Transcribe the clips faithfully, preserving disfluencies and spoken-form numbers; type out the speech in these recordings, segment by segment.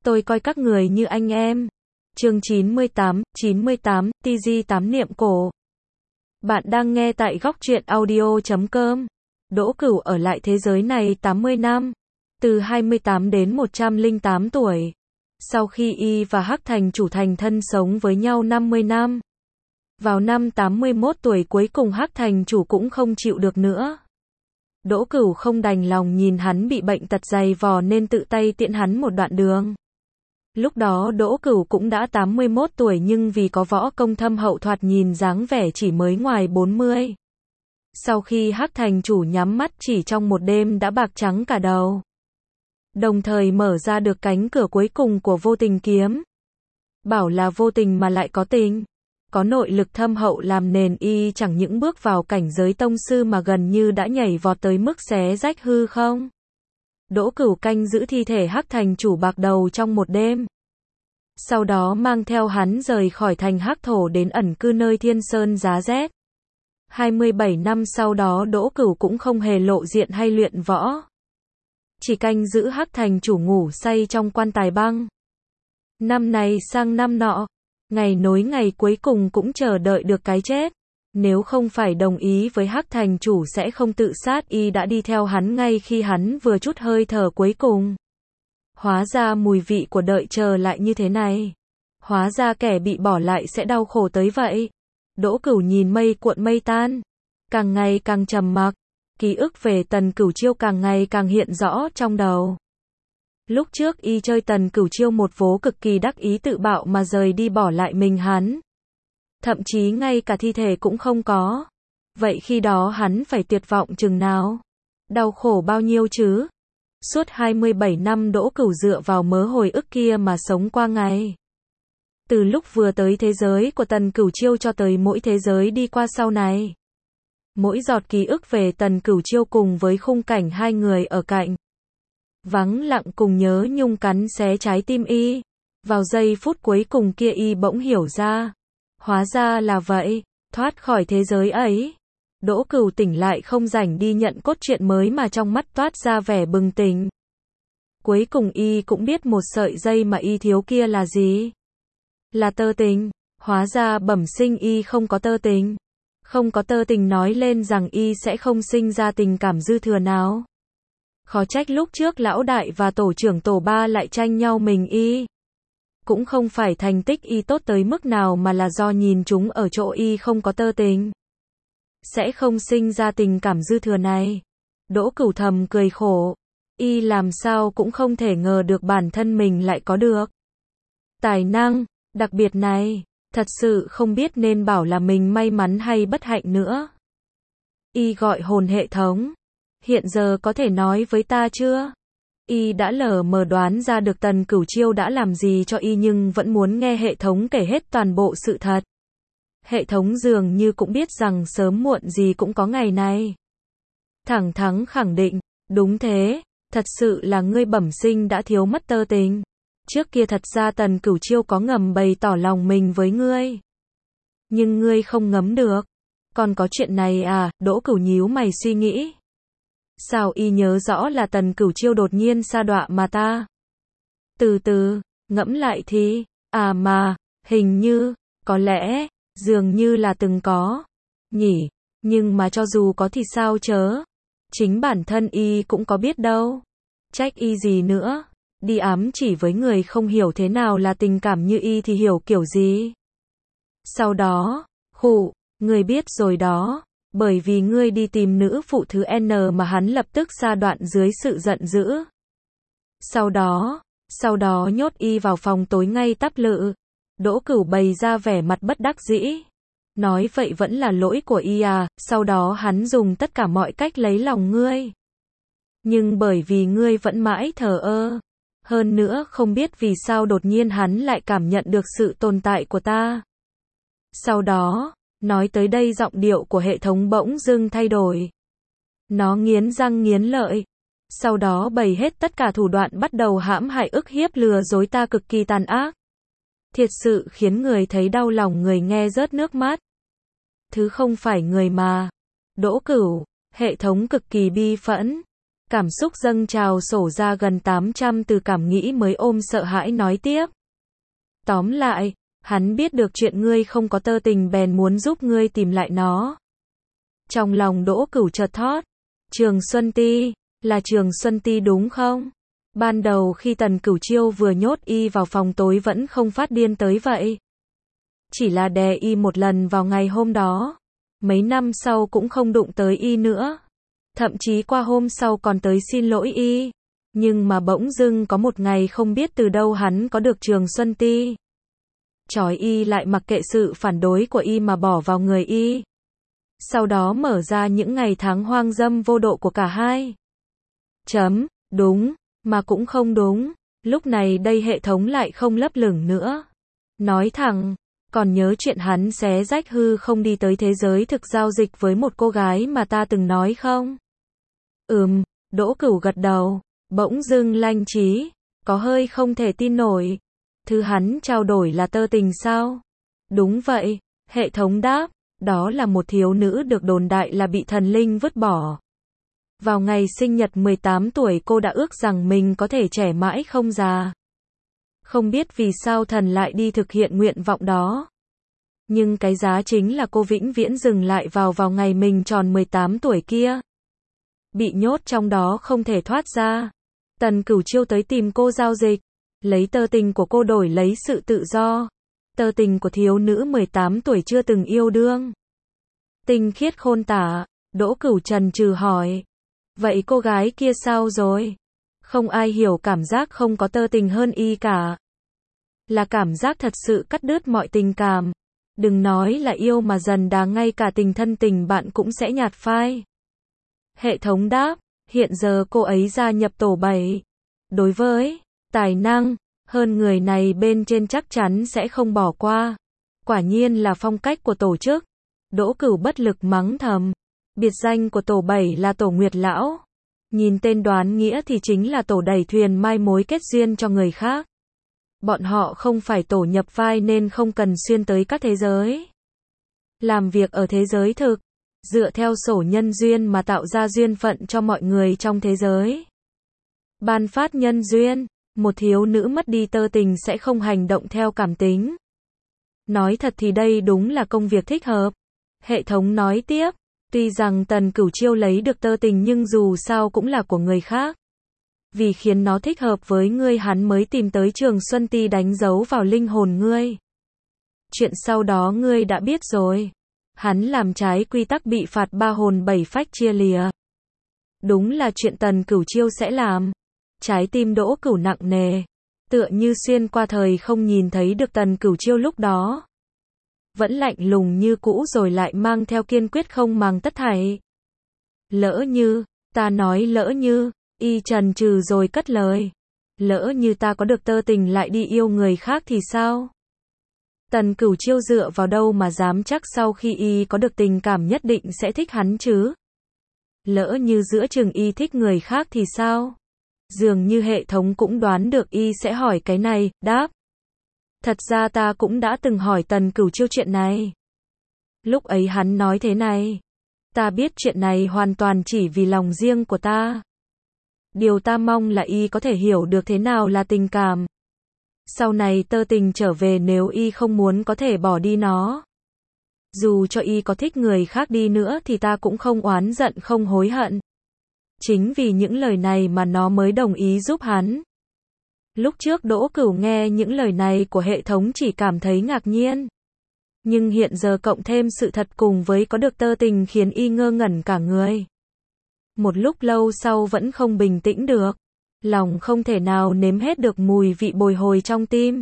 Tôi coi các người như anh em. Chương chín mươi tám, chín mươi tám, tê giê tám niệm cổ. Bạn đang nghe tại góc truyện audio chấm com. Đỗ Cửu ở lại thế giới này tám mươi năm, từ hai mươi tám đến một trăm lẻ tám tuổi. Sau khi y và Hắc Thành Chủ thành thân sống với nhau năm mươi năm. Vào năm tám mươi mốt tuổi cuối cùng Hắc Thành Chủ cũng không chịu được nữa. Đỗ Cửu không đành lòng nhìn hắn bị bệnh tật dày vò nên tự tay tiễn hắn một đoạn đường. Lúc đó Đỗ Cửu cũng đã tám mươi mốt tuổi nhưng vì có võ công thâm hậu thoạt nhìn dáng vẻ chỉ mới ngoài bốn mươi. Sau khi Hắc Thành Chủ nhắm mắt chỉ trong một đêm đã bạc trắng cả đầu. Đồng thời mở ra được cánh cửa cuối cùng của vô tình kiếm. Bảo là vô tình mà lại có tình. Có nội lực thâm hậu làm nền y chẳng những bước vào cảnh giới tông sư mà gần như đã nhảy vọt tới mức xé rách hư không. Đỗ Cửu canh giữ thi thể Hắc Thành Chủ bạc đầu trong một đêm. Sau đó mang theo hắn rời khỏi thành Hắc Thổ đến ẩn cư nơi Thiên Sơn giá rét. hai mươi bảy năm sau đó Đỗ Cửu cũng không hề lộ diện hay luyện võ. Chỉ canh giữ Hắc Thành Chủ ngủ say trong quan tài băng. Năm này sang năm nọ, ngày nối ngày cuối cùng cũng chờ đợi được cái chết. Nếu không phải đồng ý với Hắc Thành Chủ sẽ không tự sát, y đã đi theo hắn ngay khi hắn vừa chút hơi thở cuối cùng. Hóa ra mùi vị của đợi chờ lại như thế này. Hóa ra kẻ bị bỏ lại sẽ đau khổ tới vậy. Đỗ Cửu nhìn mây cuộn mây tan, càng ngày càng trầm mặc, ký ức về Tần Cửu Chiêu càng ngày càng hiện rõ trong đầu. Lúc trước y chơi Tần Cửu Chiêu một vố cực kỳ đắc ý tự bạo mà rời đi bỏ lại mình hắn. Thậm chí ngay cả thi thể cũng không có. Vậy khi đó hắn phải tuyệt vọng chừng nào? Đau khổ bao nhiêu chứ? Suốt hai mươi bảy năm Đỗ Cửu dựa vào mớ hồi ức kia mà sống qua ngày. Từ lúc vừa tới thế giới của Tần Cửu Chiêu cho tới mỗi thế giới đi qua sau này. Mỗi giọt ký ức về Tần Cửu Chiêu cùng với khung cảnh hai người ở cạnh. Vắng lặng cùng nhớ nhung cắn xé trái tim y. Vào giây phút cuối cùng kia y bỗng hiểu ra. Hóa ra là vậy, thoát khỏi thế giới ấy. Đỗ Cửu tỉnh lại không rảnh đi nhận cốt truyện mới mà trong mắt toát ra vẻ bừng tỉnh. Cuối cùng y cũng biết một sợi dây mà y thiếu kia là gì. Là tơ tình. Hóa ra bẩm sinh y không có tơ tình. Không có tơ tình nói lên rằng y sẽ không sinh ra tình cảm dư thừa nào. Khó trách lúc trước lão đại và tổ trưởng tổ ba lại tranh nhau mình y. Cũng không phải thành tích y tốt tới mức nào mà là do nhìn chúng ở chỗ y không có tơ tình. Sẽ không sinh ra tình cảm dư thừa này. Đỗ Cửu thầm cười khổ. Y làm sao cũng không thể ngờ được bản thân mình lại có được tài năng đặc biệt này. Thật sự không biết nên bảo là mình may mắn hay bất hạnh nữa. Y gọi hồn hệ thống. Hiện giờ có thể nói với ta chưa? Y đã lờ mờ đoán ra được Tần Cửu Chiêu đã làm gì cho y nhưng vẫn muốn nghe hệ thống kể hết toàn bộ sự thật. Hệ thống dường như cũng biết rằng sớm muộn gì cũng có ngày này. Thẳng thắn khẳng định, đúng thế, thật sự là ngươi bẩm sinh đã thiếu mất tơ tình. Trước kia thật ra Tần Cửu Chiêu có ngầm bày tỏ lòng mình với ngươi. Nhưng ngươi không ngấm được. Còn có chuyện này à? Đỗ Cửu nhíu mày suy nghĩ. Sao y nhớ rõ là Tần Cửu Chiêu đột nhiên sa đọa mà ta? Từ từ, ngẫm lại thì, à mà, hình như, có lẽ, dường như là từng có, nhỉ, nhưng mà cho dù có thì sao chớ? Chính bản thân y cũng có biết đâu. Trách y gì nữa? Đi ám chỉ với người không hiểu thế nào là tình cảm như y thì hiểu kiểu gì? Sau đó, khụ, người biết rồi đó. Bởi vì ngươi đi tìm nữ phụ thứ N mà hắn lập tức sa đoạn dưới sự giận dữ. Sau đó, sau đó nhốt y vào phòng tối ngay tắp lự. Đỗ Cửu bày ra vẻ mặt bất đắc dĩ. Nói vậy vẫn là lỗi của y à, sau đó hắn dùng tất cả mọi cách lấy lòng ngươi. Nhưng bởi vì ngươi vẫn mãi thờ ơ. Hơn nữa không biết vì sao đột nhiên hắn lại cảm nhận được sự tồn tại của ta. Sau đó, nói tới đây giọng điệu của hệ thống bỗng dưng thay đổi. Nó nghiến răng nghiến lợi. Sau đó bày hết tất cả thủ đoạn bắt đầu hãm hại ức hiếp lừa dối ta cực kỳ tàn ác. Thiệt sự khiến người thấy đau lòng người nghe rớt nước mắt. Thứ không phải người mà. Đỗ Cửu, hệ thống cực kỳ bi phẫn. Cảm xúc dâng trào sổ ra gần tám trăm từ cảm nghĩ mới ôm sợ hãi nói tiếp. Tóm lại, hắn biết được chuyện ngươi không có tơ tình bèn muốn giúp ngươi tìm lại nó. Trong lòng Đỗ Cửu chợt thót. Trường Xuân Ti, là Trường Xuân Ti đúng không? Ban đầu khi Tần Cửu Chiêu vừa nhốt y vào phòng tối vẫn không phát điên tới vậy. Chỉ là đè y một lần vào ngày hôm đó. Mấy năm sau cũng không đụng tới y nữa. Thậm chí qua hôm sau còn tới xin lỗi y. Nhưng mà bỗng dưng có một ngày không biết từ đâu hắn có được Trường Xuân Ti. Trói y lại mặc kệ sự phản đối của y mà bỏ vào người y. Sau đó mở ra những ngày tháng hoang dâm vô độ của cả hai. Chấm, đúng, mà cũng không đúng. Lúc này đây hệ thống lại không lấp lửng nữa. Nói thẳng, còn nhớ chuyện hắn xé rách hư không đi tới thế giới thực giao dịch với một cô gái mà ta từng nói không? Ừm, Đỗ Cửu gật đầu, bỗng dưng lanh trí, có hơi không thể tin nổi. Thứ hắn trao đổi là tơ tình sao? Đúng vậy, hệ thống đáp, đó là một thiếu nữ được đồn đại là bị thần linh vứt bỏ. Vào ngày sinh nhật mười tám tuổi cô đã ước rằng mình có thể trẻ mãi không già. Không biết vì sao thần lại đi thực hiện nguyện vọng đó. Nhưng cái giá chính là cô vĩnh viễn dừng lại vào vào ngày mình tròn mười tám tuổi kia. Bị nhốt trong đó không thể thoát ra. Tần Cửu Chiêu tới tìm cô giao dịch. Lấy tơ tình của cô đổi lấy sự tự do. Tơ tình của thiếu nữ mười tám tuổi chưa từng yêu đương. Tinh khiết khôn tả, Đỗ Cửu chần chừ hỏi. Vậy cô gái kia sao rồi? Không ai hiểu cảm giác không có tơ tình hơn y cả. Là cảm giác thật sự cắt đứt mọi tình cảm. Đừng nói là yêu mà dần đà ngay cả tình thân tình bạn cũng sẽ nhạt phai. Hệ thống đáp, hiện giờ cô ấy gia nhập tổ bảy. Đối với tài năng hơn người này bên trên chắc chắn sẽ không bỏ qua. Quả nhiên là phong cách của tổ chức. Đỗ Cửu bất lực mắng thầm. Biệt danh của tổ bảy là tổ Nguyệt Lão. Nhìn tên đoán nghĩa thì chính là tổ đẩy thuyền mai mối kết duyên cho người khác. Bọn họ không phải tổ nhập vai nên không cần xuyên tới các thế giới. Làm việc ở thế giới thực, dựa theo sổ nhân duyên mà tạo ra duyên phận cho mọi người trong thế giới. Ban phát nhân duyên, một thiếu nữ mất đi tơ tình sẽ không hành động theo cảm tính. Nói thật thì đây đúng là công việc thích hợp. Hệ thống nói tiếp, tuy rằng Tần Cửu Chiêu lấy được tơ tình nhưng dù sao cũng là của người khác. Vì khiến nó thích hợp với ngươi hắn mới tìm tới Trường Xuân Ti đánh dấu vào linh hồn ngươi. Chuyện sau đó ngươi đã biết rồi. Hắn làm trái quy tắc bị phạt ba hồn bảy phách chia lìa. Đúng là chuyện Tần Cửu Chiêu sẽ làm. Trái tim Đỗ Cửu nặng nề. Tựa như xuyên qua thời không nhìn thấy được Tần Cửu Chiêu lúc đó. Vẫn lạnh lùng như cũ rồi lại mang theo kiên quyết không màng tất thảy. Lỡ như, ta nói lỡ như, y trần trừ rồi cất lời. Lỡ như ta có được tơ tình lại đi yêu người khác thì sao? Tần Cửu Chiêu dựa vào đâu mà dám chắc sau khi y có được tình cảm nhất định sẽ thích hắn chứ? Lỡ như giữa chừng y thích người khác thì sao? Dường như hệ thống cũng đoán được y sẽ hỏi cái này, đáp. Thật ra ta cũng đã từng hỏi Tần Cửu Chiêu chuyện này. Lúc ấy hắn nói thế này. Ta biết chuyện này hoàn toàn chỉ vì lòng riêng của ta. Điều ta mong là y có thể hiểu được thế nào là tình cảm. Sau này tơ tình trở về nếu y không muốn có thể bỏ đi nó. Dù cho y có thích người khác đi nữa thì ta cũng không oán giận không hối hận. Chính vì những lời này mà nó mới đồng ý giúp hắn. Lúc trước Đỗ Cửu nghe những lời này của hệ thống chỉ cảm thấy ngạc nhiên. Nhưng hiện giờ cộng thêm sự thật cùng với có được tơ tình khiến y ngơ ngẩn cả người. Một lúc lâu sau vẫn không bình tĩnh được. Lòng không thể nào nếm hết được mùi vị bồi hồi trong tim.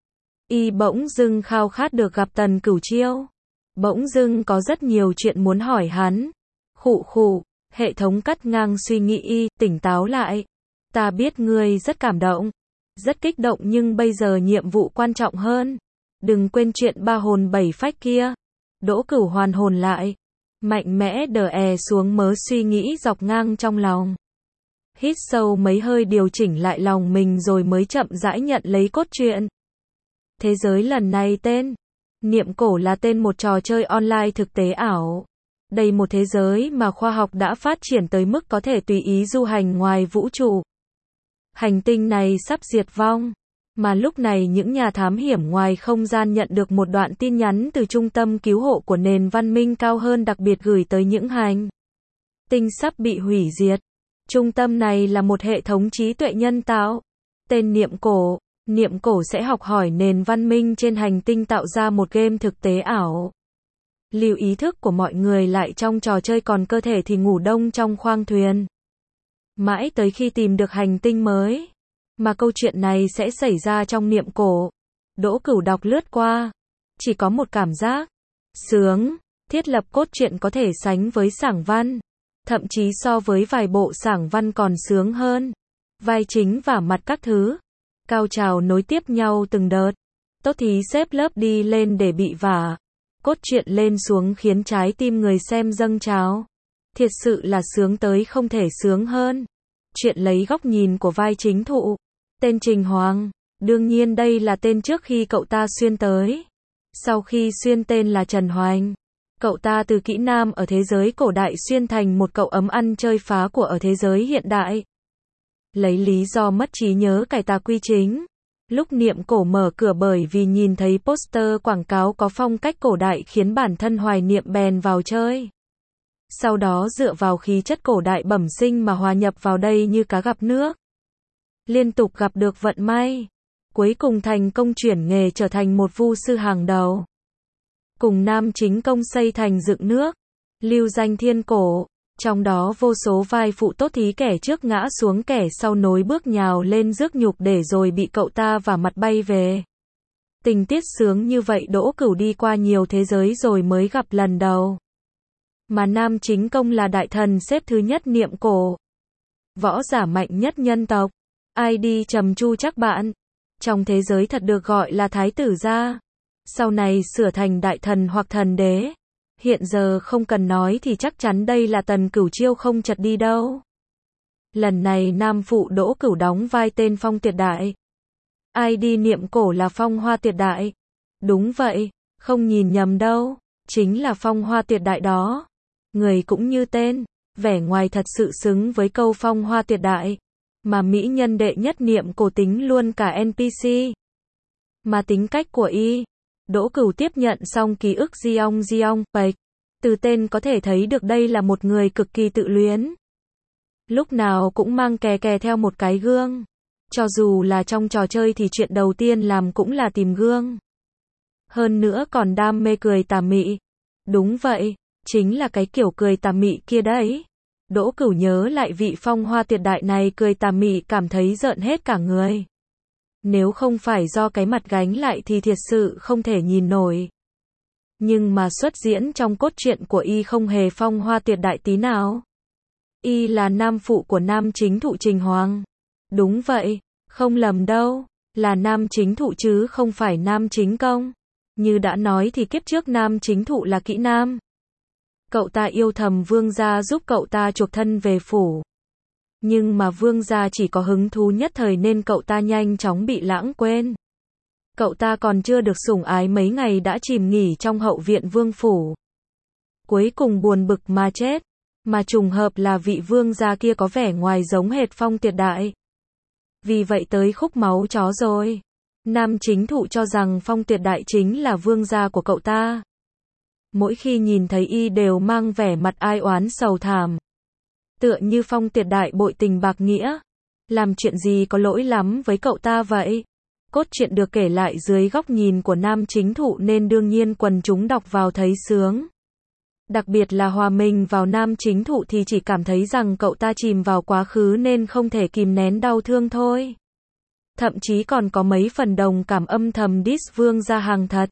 Y bỗng dưng khao khát được gặp Tần Cửu Chiêu. Bỗng dưng có rất nhiều chuyện muốn hỏi hắn. Khụ khụ, hệ thống cắt ngang suy nghĩ y, tỉnh táo lại. Ta biết ngươi rất cảm động. Rất kích động nhưng bây giờ nhiệm vụ quan trọng hơn. Đừng quên chuyện ba hồn bảy phách kia. Đỗ Cửu hoàn hồn lại. Mạnh mẽ đờ è xuống mớ suy nghĩ dọc ngang trong lòng. Hít sâu mấy hơi điều chỉnh lại lòng mình rồi mới chậm rãi nhận lấy cốt truyện. Thế giới lần này tên Niệm Cổ là tên một trò chơi online thực tế ảo. Đây một thế giới mà khoa học đã phát triển tới mức có thể tùy ý du hành ngoài vũ trụ. Hành tinh này sắp diệt vong. Mà lúc này những nhà thám hiểm ngoài không gian nhận được một đoạn tin nhắn từ trung tâm cứu hộ của nền văn minh cao hơn đặc biệt gửi tới những hành tinh sắp bị hủy diệt. Trung tâm này là một hệ thống trí tuệ nhân tạo. Tên Niệm Cổ. Niệm Cổ sẽ học hỏi nền văn minh trên hành tinh tạo ra một game thực tế ảo. Lưu ý thức của mọi người lại trong trò chơi còn cơ thể thì ngủ đông trong khoang thuyền. Mãi tới khi tìm được hành tinh mới. Mà câu chuyện này sẽ xảy ra trong Niệm Cổ. Đỗ Cửu đọc lướt qua. Chỉ có một cảm giác. Sướng. Thiết lập cốt truyện có thể sánh với Sảng Văn. Thậm chí so với vài bộ Sảng Văn còn sướng hơn. Vai chính và mặt các thứ. Cao trào nối tiếp nhau từng đợt. Tốt thí xếp lớp đi lên để bị vả. Cốt truyện lên xuống khiến trái tim người xem dâng trào. Thiệt sự là sướng tới không thể sướng hơn. Chuyện lấy góc nhìn của vai chính thụ. Tên Trình Hoàng. Đương nhiên đây là tên trước khi cậu ta xuyên tới. Sau khi xuyên tên là Trần Hoành. Cậu ta từ kỹ nam ở thế giới cổ đại xuyên thành một cậu ấm ăn chơi phá của ở thế giới hiện đại. Lấy lý do mất trí nhớ cải tà quy chính. Lúc Niệm Cổ mở cửa bởi vì nhìn thấy poster quảng cáo có phong cách cổ đại khiến bản thân hoài niệm bèn vào chơi. Sau đó dựa vào khí chất cổ đại bẩm sinh mà hòa nhập vào đây như cá gặp nước. Liên tục gặp được vận may. Cuối cùng thành công chuyển nghề trở thành một vu sư hàng đầu. Cùng nam chính công xây thành dựng nước. Lưu danh thiên cổ. Trong đó vô số vai phụ tốt thí kẻ trước ngã xuống kẻ sau nối bước nhào lên rước nhục để rồi bị cậu ta vả mặt bay về. Tình tiết sướng như vậy Đỗ Cửu đi qua nhiều thế giới rồi mới gặp lần đầu. Mà nam chính công là đại thần xếp thứ nhất Niệm Cổ. Võ giả mạnh nhất nhân tộc. i đê trầm chu chắc bạn. Trong thế giới thật được gọi là thái tử gia. Sau này sửa thành đại thần hoặc thần đế. Hiện giờ không cần nói thì chắc chắn đây là Tần Cửu Chiêu không chật đi đâu. Lần này nam phụ Đỗ Cửu đóng vai tên Phong Tuyệt Đại. i đê Niệm Cổ là Phong Hoa Tuyệt Đại. Đúng vậy, không nhìn nhầm đâu, chính là Phong Hoa Tuyệt Đại đó. Người cũng như tên, vẻ ngoài thật sự xứng với câu Phong Hoa Tuyệt Đại. Mà mỹ nhân đệ nhất Niệm Cổ tính luôn cả en pê xê. Mà tính cách của y. Đỗ Cửu tiếp nhận xong ký ức Giong Giong Bạch. Từ tên có thể thấy được đây là một người cực kỳ tự luyến. Lúc nào cũng mang kè kè theo một cái gương. Cho dù là trong trò chơi thì chuyện đầu tiên làm cũng là tìm gương. Hơn nữa còn đam mê cười tà mị. Đúng vậy, chính là cái kiểu cười tà mị kia đấy. Đỗ Cửu nhớ lại vị Phong Hoa Tuyệt Đại này cười tà mị cảm thấy rợn hết cả người. Nếu không phải do cái mặt gánh lại thì thiệt sự không thể nhìn nổi. Nhưng mà xuất diễn trong cốt truyện của y không hề Phong Hoa Tuyệt Đại tí nào. Y là nam phụ của nam chính thụ Trình Hoàng. Đúng vậy, không lầm đâu, là nam chính thụ chứ không phải nam chính công. Như đã nói thì kiếp trước nam chính thụ là kỹ nam. Cậu ta yêu thầm vương gia giúp cậu ta chuộc thân về phủ. Nhưng mà vương gia chỉ có hứng thú nhất thời nên cậu ta nhanh chóng bị lãng quên. Cậu ta còn chưa được sủng ái mấy ngày đã chìm nghỉ trong hậu viện vương phủ. Cuối cùng buồn bực mà chết. Mà trùng hợp là vị vương gia kia có vẻ ngoài giống hệt Phong Tuyệt Đại. Vì vậy tới khúc máu chó rồi. Nam chính thụ cho rằng Phong Tuyệt Đại chính là vương gia của cậu ta. Mỗi khi nhìn thấy y đều mang vẻ mặt ai oán sầu thảm. Tựa như Phong Tuyệt Đại bội tình bạc nghĩa. Làm chuyện gì có lỗi lắm với cậu ta vậy? Cốt truyện được kể lại dưới góc nhìn của nam chính thụ nên đương nhiên quần chúng đọc vào thấy sướng. Đặc biệt là hòa mình vào nam chính thụ thì chỉ cảm thấy rằng cậu ta chìm vào quá khứ nên không thể kìm nén đau thương thôi. Thậm chí còn có mấy phần đồng cảm âm thầm diss vương gia hàng thật.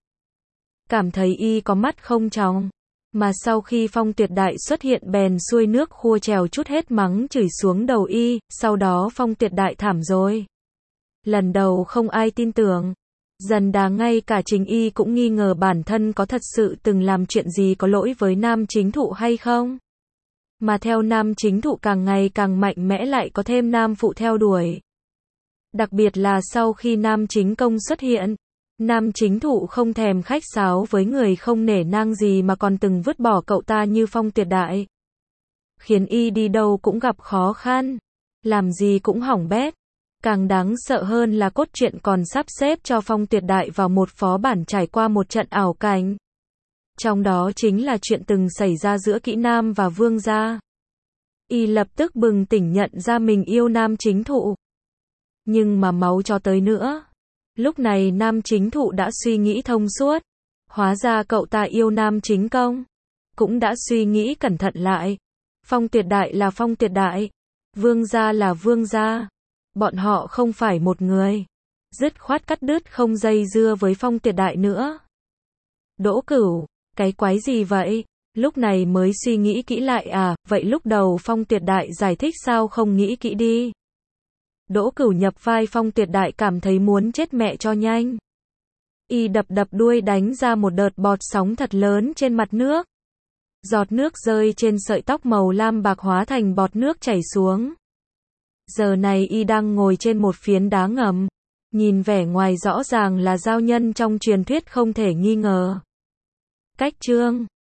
Cảm thấy y có mắt không tròng. Mà sau khi Phong Tuyệt Đại xuất hiện bèn xuôi nước khua trèo chút hết mắng chửi xuống đầu y, sau đó Phong Tuyệt Đại thảm rồi. Lần đầu không ai tin tưởng. Dần đà ngay cả chính y cũng nghi ngờ bản thân có thật sự từng làm chuyện gì có lỗi với nam chính thụ hay không. Mà theo nam chính thụ càng ngày càng mạnh mẽ lại có thêm nam phụ theo đuổi. Đặc biệt là sau khi nam chính công xuất hiện. Nam chính thụ không thèm khách sáo với người không nể nang gì mà còn từng vứt bỏ cậu ta như Phong Tuyệt Đại. Khiến y đi đâu cũng gặp khó khăn, làm gì cũng hỏng bét. Càng đáng sợ hơn là cốt truyện còn sắp xếp cho Phong Tuyệt Đại vào một phó bản trải qua một trận ảo cảnh. Trong đó chính là chuyện từng xảy ra giữa Kỹ Nam và Vương gia. Y lập tức bừng tỉnh nhận ra mình yêu nam chính thụ. Nhưng mà máu cho tới nữa. Lúc này nam chính thụ đã suy nghĩ thông suốt. Hóa ra cậu ta yêu nam chính công. Cũng đã suy nghĩ cẩn thận lại. Phong Tuyệt Đại là Phong Tuyệt Đại. Vương gia là Vương gia. Bọn họ không phải một người. Dứt khoát cắt đứt không dây dưa với Phong Tuyệt Đại nữa. Đỗ Cửu, cái quái gì vậy? Lúc này mới suy nghĩ kỹ lại à, vậy lúc đầu Phong Tuyệt Đại giải thích sao không nghĩ kỹ đi. Đỗ Cửu nhập vai Phong Tuyệt Đại cảm thấy muốn chết mẹ cho nhanh. Y đập đập đuôi đánh ra một đợt bọt sóng thật lớn trên mặt nước. Giọt nước rơi trên sợi tóc màu lam bạc hóa thành bọt nước chảy xuống. Giờ này y đang ngồi trên một phiến đá ngầm. Nhìn vẻ ngoài rõ ràng là giao nhân trong truyền thuyết không thể nghi ngờ. Cách chương